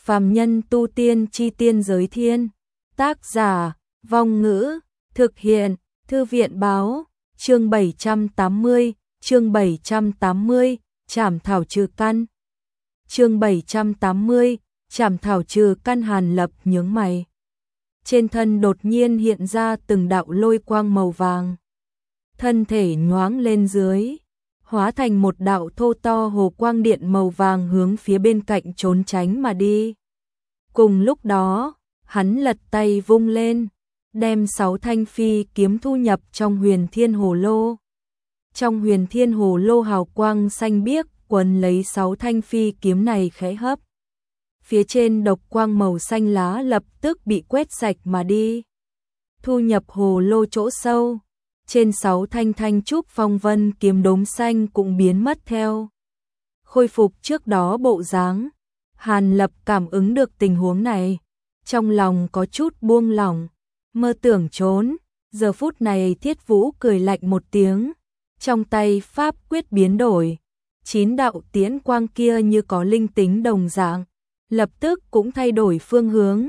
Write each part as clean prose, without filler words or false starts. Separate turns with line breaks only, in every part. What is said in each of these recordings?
Phàm nhân tu tiên chi tiên giới thiên. Tác giả, Vong Ngữ, thực hiện, Thư viện báo, chương 780, Trảm thảo trừ căn. Chương 780, Trảm thảo trừ căn. Hàn Lập nhướng mày. Trên thân đột nhiên hiện ra từng đạo lôi quang màu vàng. Thân thể nhoáng lên dưới, hóa thành một đạo thô to hồ quang điện màu vàng hướng phía bên cạnh trốn tránh mà đi. Cùng lúc đó, hắn lật tay vung lên, đem 6 thanh phi kiếm thu nhập trong Huyền Thiên Hồ Lô. Trong Huyền Thiên Hồ Lô hào quang xanh biếc quấn lấy 6 thanh phi kiếm này khẽ hấp. Phía trên độc quang màu xanh lá lập tức bị quét sạch mà đi. Thu nhập hồ lô chỗ sâu, trên 6 thanh trúc phong vân kiếm đốm xanh cũng biến mất theo. Khôi phục trước đó bộ dáng, Hàn Lập cảm ứng được tình huống này, trong lòng có chút buông lỏng, mơ tưởng trốn. Giờ phút này Thiết Vũ cười lạnh một tiếng, trong tay pháp quyết biến đổi, 9 đạo tiễn quang kia như có linh tính đồng dạng, lập tức cũng thay đổi phương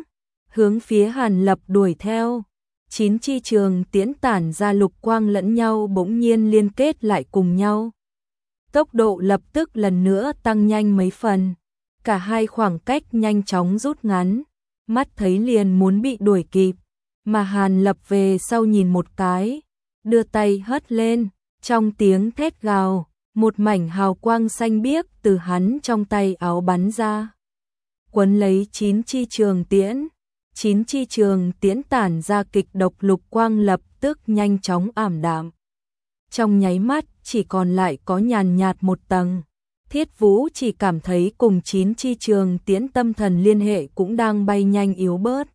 hướng phía Hàn Lập đuổi theo. 9 chi trường tiễn tản ra lục quang lẫn nhau bỗng nhiên liên kết lại cùng nhau. Tốc độ lập tức lần nữa tăng nhanh mấy phần, cả hai khoảng cách nhanh chóng rút ngắn, mắt thấy liền muốn bị đuổi kịp, mà Hàn Lập về sau nhìn một cái, đưa tay hất lên, trong tiếng thét gào, một mảnh hào quang xanh biếc từ hắn trong tay áo bắn ra, quấn lấy 9 chi trường tiễn. 9 chi trường tiễn tản ra kịch độc lục quang lập tức nhanh chóng ảm đạm. Trong nháy mắt chỉ còn lại có nhàn nhạt một tầng. Thiết Vũ chỉ cảm thấy cùng 9 chi trường tiễn tâm thần liên hệ cũng đang bay nhanh yếu bớt.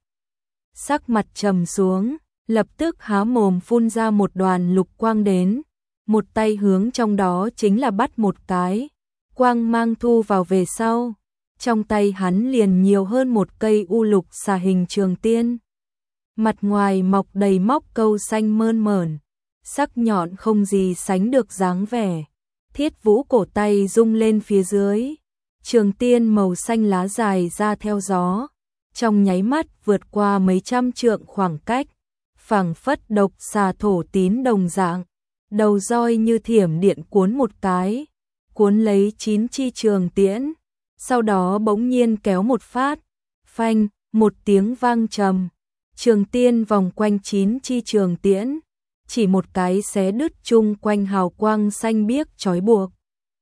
Sắc mặt trầm xuống, lập tức há mồm phun ra một đoàn lục quang đến. Một tay hướng trong đó chính là bắt một cái, quang mang thu vào về sau. Trong tay hắn liền nhiều hơn một cây u lục xà hình trường tiên. Mặt ngoài mọc đầy móc câu xanh mơn mởn, sắc nhọn không gì sánh được dáng vẻ. Thiết Vũ cổ tay rung lên phía dưới, trường tiên màu xanh lá dài ra theo gió, trong nháy mắt vượt qua mấy trăm trượng khoảng cách, phảng phất độc xà thổ tín đồng dạng, đầu roi như thiểm điện cuốn một cái, cuốn lấy 9 chi trường tiễn. Sau đó bỗng nhiên kéo một phát, phanh, một tiếng vang trầm, trường tiên vòng quanh 9 chi trường tiễn, chỉ một cái xé đứt chung quanh hào quang xanh biếc trói buộc.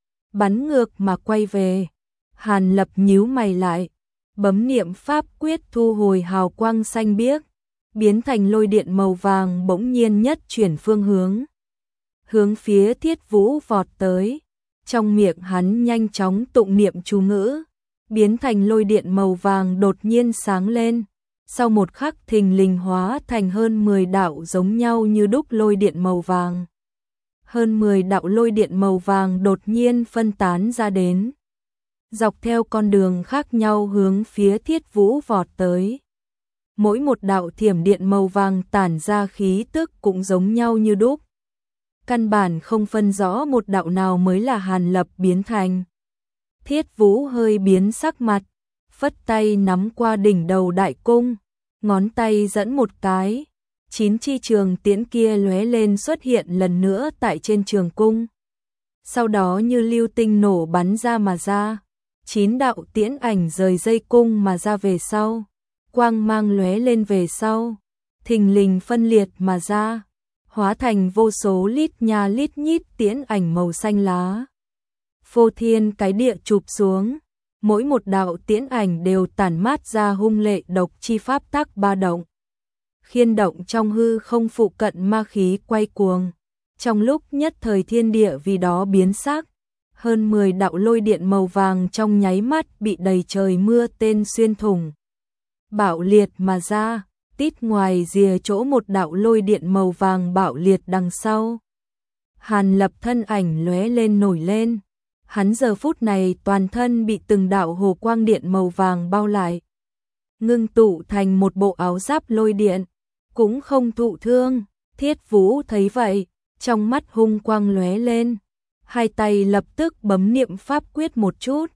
Bắn ngược mà quay về, Hàn Lập nhíu mày lại, bấm niệm pháp quyết thu hồi hào quang xanh biếc, biến thành lôi điện màu vàng bỗng nhiên nhất chuyển phương hướng phía Thiết Vũ vọt tới. Trong miệng hắn nhanh chóng tụng niệm chú ngữ, biến thành lôi điện màu vàng đột nhiên sáng lên, sau một khắc thình lình hóa thành hơn 10 đạo giống nhau như đúc lôi điện màu vàng. Hơn 10 đạo lôi điện màu vàng đột nhiên phân tán ra đến, dọc theo con đường khác nhau hướng phía Thiết Vũ vọt tới. Mỗi một đạo thiểm điện màu vàng tản ra khí tức cũng giống nhau như đúc. Căn bản không phân rõ một đạo nào mới là Hàn Lập biến thành. Thiết Vũ hơi biến sắc mặt, phất tay nắm qua đỉnh đầu đại cung, ngón tay dẫn một cái, 9 chi trường tiễn kia lóe lên xuất hiện lần nữa tại trên trường cung. Sau đó như lưu tinh nổ bắn ra mà ra, 9 đạo tiễn ảnh rời dây cung mà ra về sau, quang mang lóe lên về sau, thình lình phân liệt mà ra, hóa thành vô số lít nha lít nhít tiễn ảnh màu xanh lá. Phô thiên cái địa chụp xuống, mỗi một đạo tiễn ảnh đều tản mát ra hung lệ độc chi pháp tắc ba động. Khiên động trong hư không phụ cận ma khí quay cuồng. Trong lúc nhất thời thiên địa vì đó biến sắc, hơn 10 đạo lôi điện màu vàng trong nháy mắt bị đầy trời mưa tên xuyên thủng, bạo liệt mà ra. Tít ngoài rìa chỗ một đạo lôi điện màu vàng bạo liệt đằng sau. Hàn Lập thân ảnh lóe lên nổi lên. Hắn giờ phút này toàn thân bị từng đạo hồ quang điện màu vàng bao lại, ngưng tụ thành một bộ áo giáp lôi điện, cũng không thụ thương. Thiết Vũ thấy vậy, trong mắt hung quang lóe lên, hai tay lập tức bấm niệm pháp quyết một chút,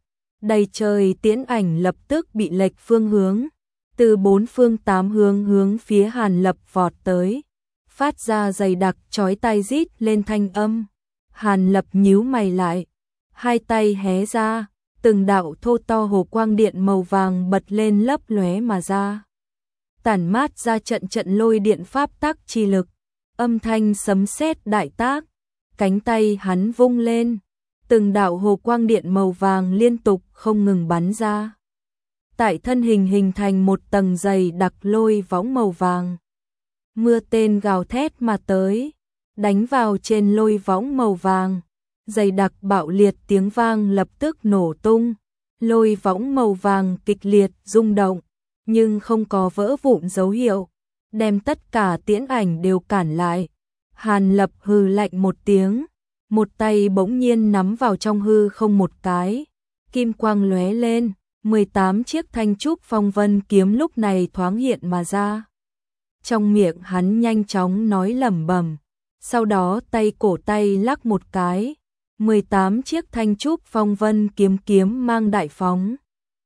Đầy trời tiễn ảnh lập tức bị lệch phương hướng, từ bốn phương tám hướng hướng phía Hàn Lập vọt tới, phát ra dày đặc chói tai rít lên thanh âm. Hàn Lập nhíu mày lại, hai tay hé ra, từng đạo thô to hồ quang điện màu vàng bật lên lấp lóe mà ra, tản mát ra trận trận lôi điện pháp tắc chi lực, âm thanh sấm sét đại tác. Cánh tay hắn vung lên, từng đạo hồ quang điện màu vàng liên tục không ngừng bắn ra. Tại thân hình hình thành một tầng dày đặc lôi võng màu vàng. Mưa tên gào thét mà tới, đánh vào trên lôi võng màu vàng. Dày đặc bạo liệt tiếng vang lập tức nổ tung. Lôi võng màu vàng kịch liệt rung động, nhưng không có vỡ vụn dấu hiệu, đem tất cả tiễn ảnh đều cản lại. Hàn Lập hừ lạnh một tiếng, một tay bỗng nhiên nắm vào trong hư không một cái, kim quang lóe lên, 18 chiếc thanh trúc phong vân kiếm lúc này thoáng hiện mà ra. Trong miệng hắn nhanh chóng nói lẩm bẩm, sau đó cổ tay lắc một cái, 18 chiếc thanh trúc phong vân kiếm mang đại phóng,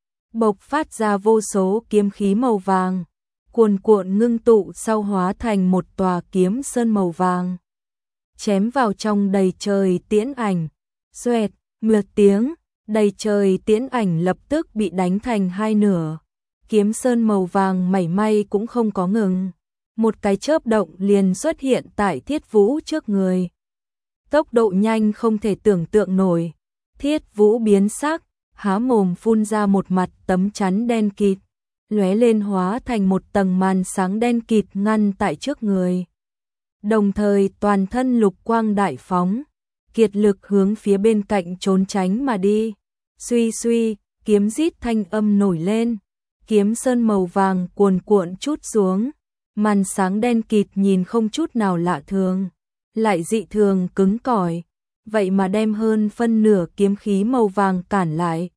bộc phát ra vô số kiếm khí màu vàng, cuồn cuộn ngưng tụ sau hóa thành một tòa kiếm sơn màu vàng, chém vào trong đầy trời tiễn ảnh. Xoẹt, một tiếng, đầy trời tiễn ảnh lập tức bị đánh thành hai nửa. Kiếm sơn màu vàng mảy may cũng không có ngừng, một cái chớp động liền xuất hiện tại Thiết Vũ trước người. Tốc độ nhanh không thể tưởng tượng nổi. Thiết Vũ biến sắc, há mồm phun ra một mặt tấm chắn đen kịt, lóe lên hóa thành một tầng màn sáng đen kịt ngăn tại trước người. Đồng thời toàn thân lục quang đại phóng, kiệt lực hướng phía bên cạnh trốn tránh mà đi. Suy suy, kiếm rít thanh âm nổi lên, kiếm sơn màu vàng cuồn cuộn chút xuống, màn sáng đen kịt nhìn không chút nào lạ thường, lại dị thường cứng cỏi, vậy mà đem hơn phân nửa kiếm khí màu vàng cản lại.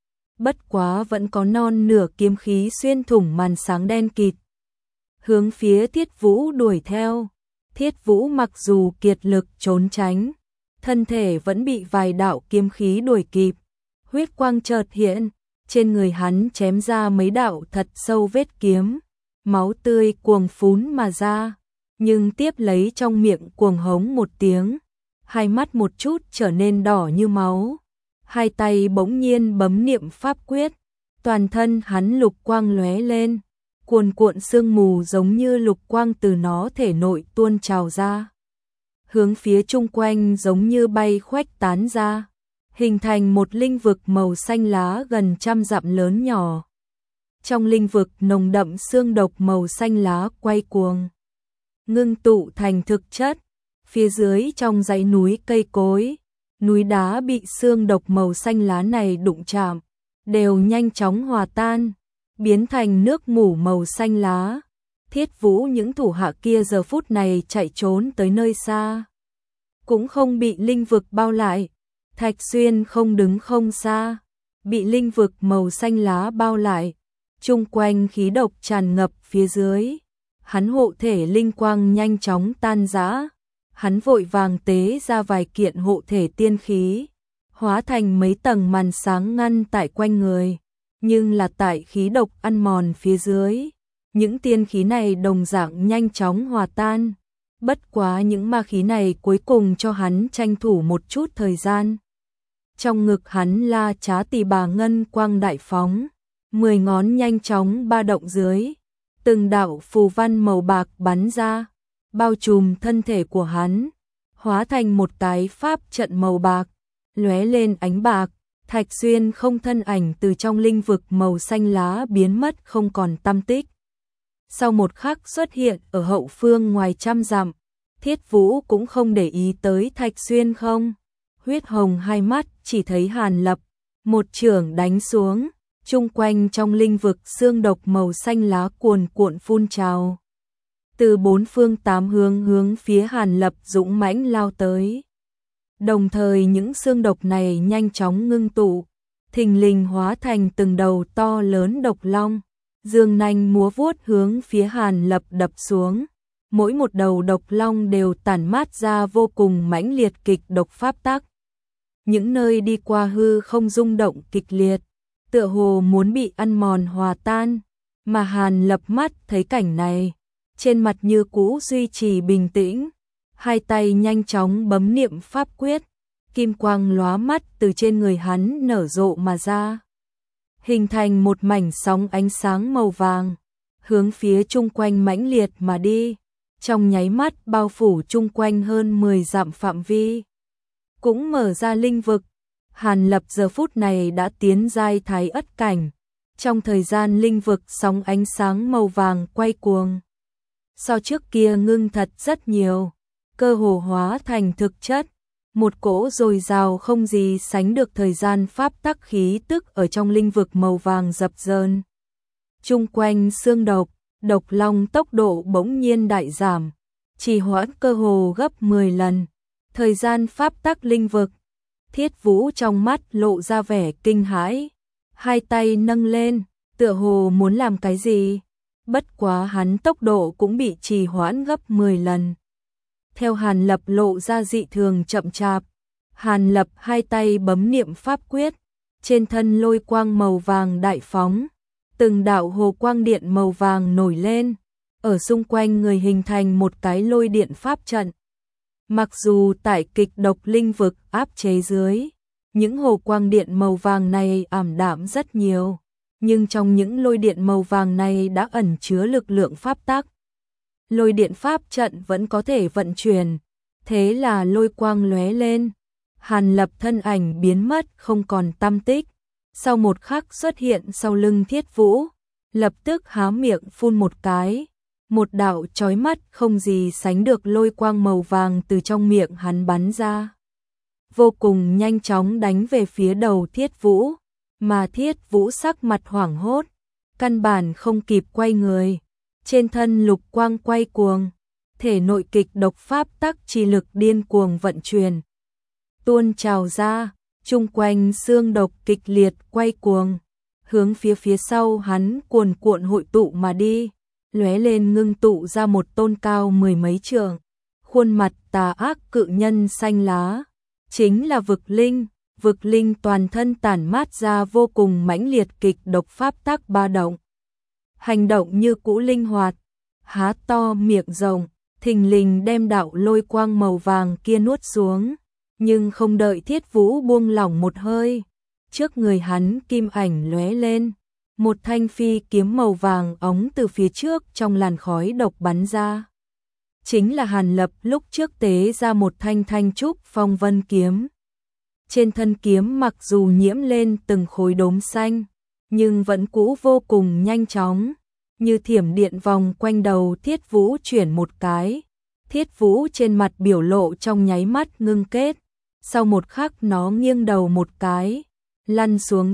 Bất quá vẫn có non nửa kiếm khí xuyên thủng màn sáng đen kịt, hướng phía Thiết Vũ đuổi theo. Thiết Vũ mặc dù kiệt lực trốn tránh, thân thể vẫn bị vài đạo kiếm khí đuổi kịp. Huyết quang chợt hiện, trên người hắn chém ra mấy đạo thật sâu vết kiếm, máu tươi cuồng phún mà ra, nhưng tiếp lấy trong miệng cuồng hống một tiếng, hai mắt một chút trở nên đỏ như máu. Hai tay bỗng nhiên bấm niệm pháp quyết, toàn thân hắn lục quang lóe lên, cuồn cuộn sương mù giống như lục quang từ nó thể nội tuôn trào ra, hướng phía chung quanh giống như bay khuếch tán ra, hình thành một linh vực màu xanh lá gần trăm dặm lớn nhỏ. Trong linh vực nồng đậm xương độc màu xanh lá quay cuồng, ngưng tụ thành thực chất. Phía dưới trong dãy núi cây cối, núi đá bị xương độc màu xanh lá này đụng chạm, đều nhanh chóng hòa tan, biến thành nước mủ màu xanh lá. Thiết Vũ những thủ hạ kia giờ phút này chạy trốn tới nơi xa, cũng không bị linh vực bao lại. Thạch Xuyên không đứng không xa, bị linh vực màu xanh lá bao lại, chung quanh khí độc tràn ngập phía dưới. Hắn hộ thể linh quang nhanh chóng tan rã, hắn vội vàng tế ra vài kiện hộ thể tiên khí, hóa thành mấy tầng màn sáng ngăn tại quanh người, nhưng là tại khí độc ăn mòn phía dưới, những tiên khí này đồng dạng nhanh chóng hòa tan. Bất quá những ma khí này cuối cùng cho hắn tranh thủ một chút thời gian. Trong ngực hắn La Trá Tỳ Bà ngân quang đại phóng, 10 ngón nhanh chóng ba động dưới, từng đạo phù văn màu bạc bắn ra, bao trùm thân thể của hắn, hóa thành một cái pháp trận màu bạc, lóe lên ánh bạc. Thạch Xuyên không thân ảnh từ trong linh vực màu xanh lá biến mất không còn tăm tích. Sau một khắc xuất hiện ở hậu phương ngoài trăm dặm. Thiết Vũ cũng không để ý tới Thạch Xuyên không. Huyết hồng hai mắt chỉ thấy Hàn Lập, một chưởng đánh xuống, chung quanh trong linh vực xương độc màu xanh lá cuồn cuộn phun trào. Từ bốn phương tám hướng hướng phía Hàn Lập dũng mãnh lao tới. Đồng thời những xương độc này nhanh chóng ngưng tụ, thình lình hóa thành từng đầu to lớn độc long, dương nanh múa vuốt hướng phía Hàn Lập đập xuống. Mỗi một đầu độc long đều tản mát ra vô cùng mãnh liệt kịch độc pháp tắc. Những nơi đi qua hư không rung động kịch liệt, tựa hồ muốn bị ăn mòn hòa tan, mà Hàn Lập mắt thấy cảnh này, trên mặt như cũ duy trì bình tĩnh, hai tay nhanh chóng bấm niệm pháp quyết, kim quang lóa mắt từ trên người hắn nở rộ mà ra, hình thành một mảnh sóng ánh sáng màu vàng, hướng phía chung quanh mãnh liệt mà đi, trong nháy mắt bao phủ chung quanh hơn 10 dặm phạm vi. Cũng mở ra linh vực, Hàn Lập giờ phút này đã tiến giai thái ất cảnh, trong thời gian linh vực sóng ánh sáng màu vàng quay cuồng. So trước kia ngưng thật rất nhiều, cơ hồ hóa thành thực chất, một cỗ dồi dào không gì sánh được thời gian pháp tắc khí tức ở trong linh vực màu vàng dập dờn. Chung quanh xương độc long tốc độ bỗng nhiên đại giảm, trì hoãn cơ hồ gấp 10 lần. Thời gian pháp tắc linh vực, Thiết Vũ trong mắt lộ ra vẻ kinh hãi, hai tay nâng lên, tựa hồ muốn làm cái gì, bất quá hắn tốc độ cũng bị trì hoãn gấp 10 lần. Theo Hàn Lập lộ ra dị thường chậm chạp, Hàn Lập hai tay bấm niệm pháp quyết, trên thân lôi quang màu vàng đại phóng, từng đạo hồ quang điện màu vàng nổi lên, ở xung quanh người hình thành một cái lôi điện pháp trận. Mặc dù tại kịch độc linh vực áp chế dưới, những hồ quang điện màu vàng này ảm đạm rất nhiều, nhưng trong những lôi điện màu vàng này đã ẩn chứa lực lượng pháp tắc. Lôi điện pháp trận vẫn có thể vận chuyển, thế là lôi quang lóe lên, Hàn Lập thân ảnh biến mất không còn tăm tích, sau một khắc xuất hiện sau lưng Thiết Vũ, lập tức há miệng phun một cái, một đạo chói mắt không gì sánh được lôi quang màu vàng từ trong miệng hắn bắn ra, vô cùng nhanh chóng đánh về phía đầu Thiết Vũ, mà Thiết Vũ sắc mặt hoảng hốt, căn bản không kịp quay người, trên thân lục quang quay cuồng, thể nội kịch độc pháp tắc chi lực điên cuồng vận chuyển, tuôn trào ra, chung quanh xương độc kịch liệt quay cuồng, hướng phía sau hắn cuồn cuộn hội tụ mà đi, lóe lên ngưng tụ ra một tôn cao 10 mấy trượng, khuôn mặt tà ác cự nhân xanh lá, chính là vực linh toàn thân tản mát ra vô cùng mãnh liệt kịch độc pháp tắc ba động. Hành động như cũ linh hoạt, há to miệng rộng, thình lình đem đạo lôi quang màu vàng kia nuốt xuống, nhưng không đợi Thiết Vũ buông lỏng một hơi, trước người hắn kim ảnh lóe lên, một thanh phi kiếm màu vàng óng từ phía trước trong làn khói độc bắn ra. Chính là Hàn Lập lúc trước tế ra một thanh trúc phong vân kiếm. Trên thân kiếm mặc dù nhiễm lên từng khối đốm xanh, nhưng vẫn cũ vô cùng nhanh chóng, như thiểm điện vòng quanh đầu Thiết Vũ chuyển một cái. Thiết Vũ trên mặt biểu lộ trong nháy mắt ngưng kết, sau một khắc nó nghiêng đầu một cái, lăn xuống.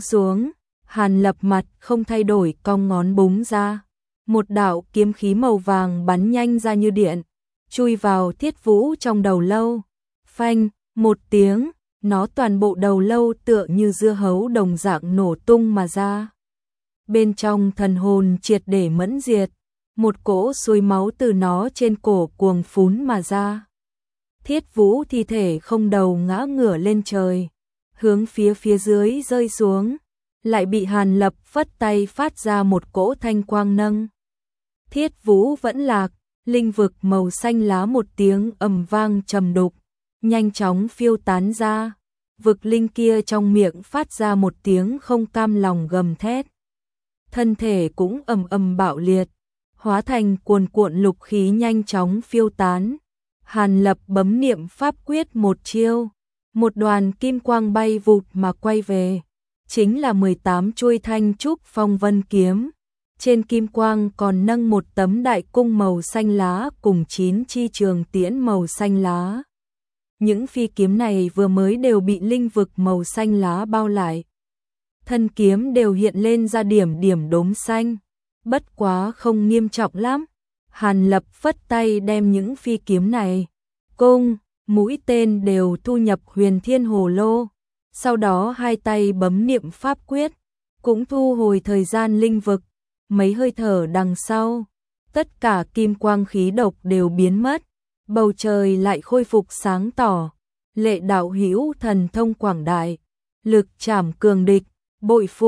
Hàn Lập mặt không thay đổi cong ngón búng ra, một đạo kiếm khí màu vàng bắn nhanh ra như điện, chui vào Thiết Vũ trong đầu lâu. Phanh, một tiếng, nó toàn bộ đầu lâu tựa như dưa hấu đồng dạng nổ tung mà ra. Bên trong thần hồn triệt để mẫn diệt, một cỗ suối máu từ nó trên cổ cuồng phún mà ra. Thiết Vũ thi thể không đầu ngã ngửa lên trời, hướng phía dưới rơi xuống, lại bị Hàn Lập phất tay phát ra một cỗ thanh quang nâng. Thiết Vũ vẫn lạc, linh vực màu xanh lá một tiếng ầm vang trầm đục, nhanh chóng phiêu tán ra, vực linh kia trong miệng phát ra một tiếng không cam lòng gầm thét. Thân thể cũng ầm bạo liệt, hóa thành cuồn cuộn lục khí nhanh chóng phiêu tán. Hàn Lập bấm niệm pháp quyết một chiêu, một đoàn kim quang bay vụt mà quay về, chính là 18 chuôi thanh trúc phong vân kiếm. Trên kim quang còn nâng một tấm đại cung màu xanh lá cùng 9 chi trường tiễn màu xanh lá. Những phi kiếm này vừa mới đều bị linh vực màu xanh lá bao lại. Thân kiếm đều hiện lên ra điểm đốm xanh, bất quá không nghiêm trọng lắm. Hàn Lập phất tay đem những phi kiếm này, cung, mũi tên đều thu nhập Huyền Thiên Hồ Lô, sau đó hai tay bấm niệm pháp quyết, cũng thu hồi thời gian linh vực. Mấy hơi thở đằng sau, tất cả kim quang khí độc đều biến mất, bầu trời lại khôi phục sáng tỏ. Lệ đạo hữu thần thông quảng đại, lực trảm cường địch, bội phục.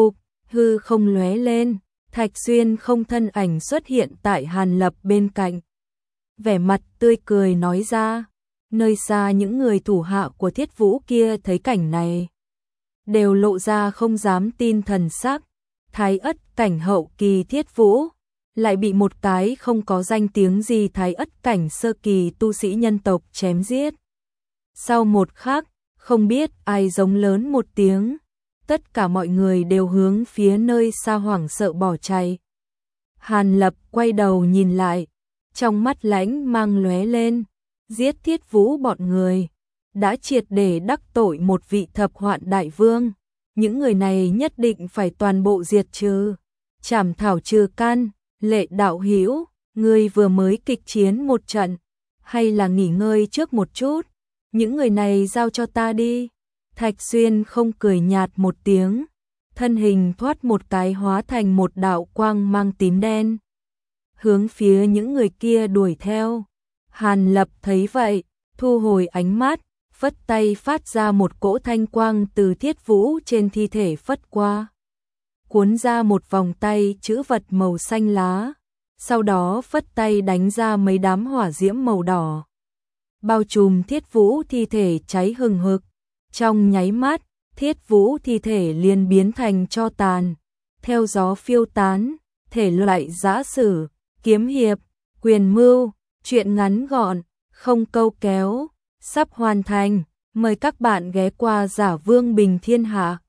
hư không lóe lên, Thạch Xuyên không thân ảnh xuất hiện tại Hàn Lập bên cạnh. Vẻ mặt tươi cười nói ra, nơi xa những người thủ hạ của Thiết Vũ kia thấy cảnh này, đều lộ ra không dám tin thần sắc. Thái ất cảnh hậu kỳ Thiết Vũ, lại bị một cái không có danh tiếng gì thái ất cảnh sơ kỳ tu sĩ nhân tộc chém giết. Sau một khắc, không biết ai giống lớn một tiếng, tất cả mọi người đều hướng phía nơi xa hoảng sợ bỏ chạy. Hàn Lập quay đầu nhìn lại, trong mắt lãnh mang lóe lên, giết Thiết Vũ bọn người, đã triệt để đắc tội một vị thập hoạn đại vương. Những người này nhất định phải toàn bộ diệt trừ. Trảm thảo trừ căn, Lệ đạo hữu, ngươi vừa mới kịch chiến một trận, hay là nghỉ ngơi trước một chút, những người này giao cho ta đi. Thạch Xuyên không cười nhạt một tiếng, thân hình thoát một cái hóa thành một đạo quang mang tím đen, hướng phía những người kia đuổi theo. Hàn Lập thấy vậy, thu hồi ánh mắt, phất tay phát ra một cỗ thanh quang từ Thiết Vũ trên thi thể phất qua, cuốn ra một vòng tay chữ vật màu xanh lá, sau đó phất tay đánh ra mấy đám hỏa diễm màu đỏ, bao trùm Thiết Vũ thi thể cháy hừng hực. Trong nháy mắt, Thiết Vũ thi thể liền biến thành tro tàn, theo gió phiêu tán. Thể loại giã sử, kiếm hiệp, quyền mưu, truyện ngắn gọn, không câu kéo, sắp hoàn thành. Mời các bạn ghé qua Giả Vương Bình Thiên Hạ.